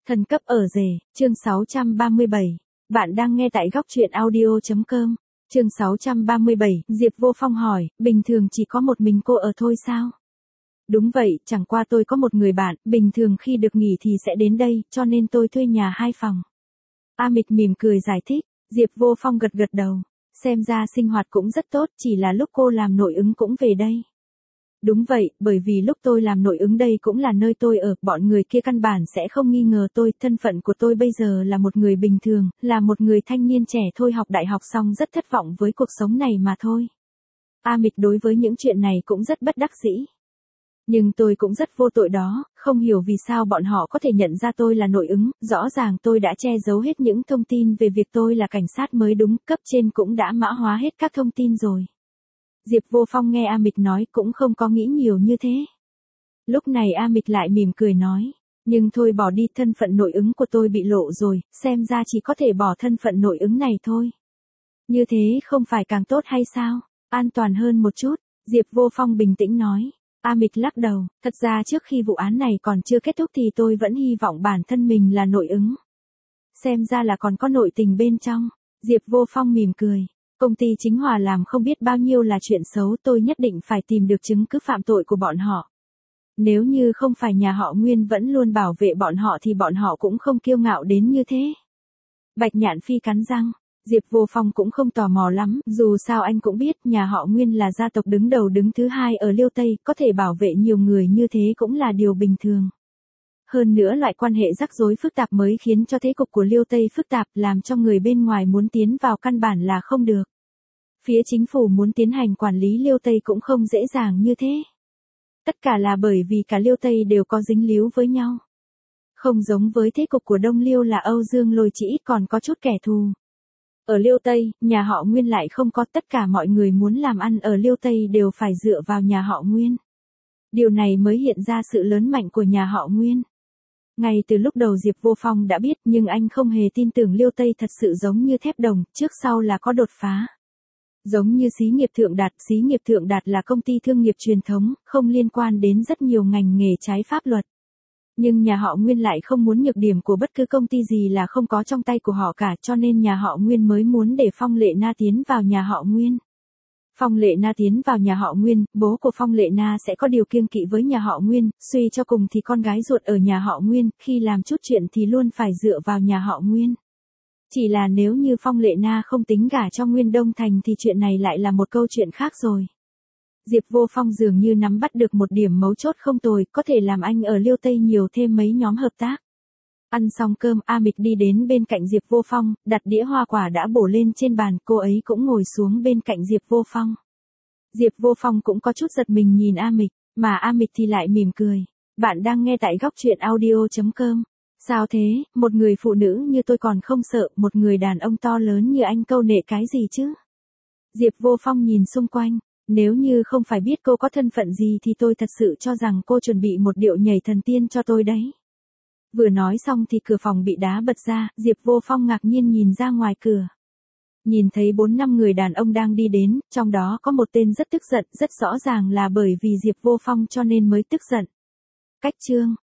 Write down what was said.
Thần cấp ở rể, chương 637. Bạn đang nghe tại góc truyện audio.com. Chương 637, Diệp Vô Phong hỏi, bình thường chỉ có một mình cô ở thôi sao? Đúng vậy, chẳng qua tôi có một người bạn, bình thường khi được nghỉ thì sẽ đến đây, cho nên tôi thuê nhà 2 phòng. A Mịch mỉm cười giải thích, Diệp Vô Phong gật gật đầu. Xem ra sinh hoạt cũng rất tốt, chỉ là lúc cô làm nội ứng cũng về đây. Đúng vậy, bởi vì lúc tôi làm nội ứng đây cũng là nơi tôi ở, bọn người kia căn bản sẽ không nghi ngờ tôi, thân phận của tôi bây giờ là một người bình thường, là một người thanh niên trẻ thôi học đại học xong rất thất vọng với cuộc sống này mà thôi. A Mịch đối với những chuyện này cũng rất bất đắc dĩ. Nhưng tôi cũng rất vô tội đó, không hiểu vì sao bọn họ có thể nhận ra tôi là nội ứng, rõ ràng tôi đã che giấu hết những thông tin về việc tôi là cảnh sát mới đúng, cấp trên cũng đã mã hóa hết các thông tin rồi. Diệp Vô Phong nghe A Mịch nói cũng không có nghĩ nhiều như thế. Lúc này A Mịch lại mỉm cười nói, nhưng thôi bỏ đi, thân phận nội ứng của tôi bị lộ rồi, xem ra chỉ có thể bỏ thân phận nội ứng này thôi. Như thế không phải càng tốt hay sao, an toàn hơn một chút, Diệp Vô Phong bình tĩnh nói. A Mịch lắc đầu, thật ra trước khi vụ án này còn chưa kết thúc thì tôi vẫn hy vọng bản thân mình là nội ứng. Xem ra là còn có nội tình bên trong, Diệp Vô Phong mỉm cười. Công ty Chính Hòa làm không biết bao nhiêu là chuyện xấu, tôi nhất định phải tìm được chứng cứ phạm tội của bọn họ. Nếu như không phải nhà họ Nguyên vẫn luôn bảo vệ bọn họ thì bọn họ cũng không kiêu ngạo đến như thế. Bạch Nhạn Phi cắn răng, Diệp Vô Phong cũng không tò mò lắm, dù sao anh cũng biết nhà họ Nguyên là gia tộc đứng đầu đứng thứ hai ở Liêu Tây, có thể bảo vệ nhiều người như thế cũng là điều bình thường. Hơn nữa loại quan hệ rắc rối phức tạp mới khiến cho thế cục của Liêu Tây phức tạp, làm cho người bên ngoài muốn tiến vào căn bản là không được. Phía chính phủ muốn tiến hành quản lý Liêu Tây cũng không dễ dàng như thế. Tất cả là bởi vì cả Liêu Tây đều có dính líu với nhau. Không giống với thế cục của Đông Liêu là Âu Dương Lôi chỉ ít còn có chút kẻ thù. Ở Liêu Tây, nhà họ Nguyên lại không có, tất cả mọi người muốn làm ăn ở Liêu Tây đều phải dựa vào nhà họ Nguyên. Điều này mới hiện ra sự lớn mạnh của nhà họ Nguyên. Ngay từ lúc đầu Diệp Vô Phong đã biết, nhưng anh không hề tin tưởng Liêu Tây thật sự giống như thép đồng, trước sau là có đột phá. Giống như xí nghiệp Thượng Đạt là công ty thương nghiệp truyền thống, không liên quan đến rất nhiều ngành nghề trái pháp luật. Nhưng nhà họ Nguyên lại không muốn nhược điểm của bất cứ công ty gì là không có trong tay của họ cả, cho nên nhà họ Nguyên mới muốn để Phong Lệ Na tiến vào nhà họ Nguyên. Phong Lệ Na tiến vào nhà họ Nguyên, bố của Phong Lệ Na sẽ có điều kiêng kỵ với nhà họ Nguyên, suy cho cùng thì con gái ruột ở nhà họ Nguyên, khi làm chút chuyện thì luôn phải dựa vào nhà họ Nguyên. Chỉ là nếu như Phong Lệ Na không tính gả cho Nguyên Đông Thành thì chuyện này lại là một câu chuyện khác rồi. Diệp Vô Phong dường như nắm bắt được một điểm mấu chốt không tồi, có thể làm anh ở Liêu Tây nhiều thêm mấy nhóm hợp tác. Ăn xong cơm, A Mịch đi đến bên cạnh Diệp Vô Phong, đặt đĩa hoa quả đã bổ lên trên bàn, cô ấy cũng ngồi xuống bên cạnh Diệp Vô Phong. Diệp Vô Phong cũng có chút giật mình nhìn A Mịch, mà A Mịch thì lại mỉm cười. Bạn đang nghe tại góc truyện audio.com. Sao thế, một người phụ nữ như tôi còn không sợ, một người đàn ông to lớn như anh câu nệ cái gì chứ? Diệp Vô Phong nhìn xung quanh, nếu như không phải biết cô có thân phận gì thì tôi thật sự cho rằng cô chuẩn bị một điệu nhảy thần tiên cho tôi đấy. Vừa nói xong thì cửa phòng bị đá bật ra, Diệp Vô Phong ngạc nhiên nhìn ra ngoài cửa. Nhìn thấy 4-5 người đàn ông đang đi đến, trong đó có một tên rất tức giận, rất rõ ràng là bởi vì Diệp Vô Phong cho nên mới tức giận. Cách chương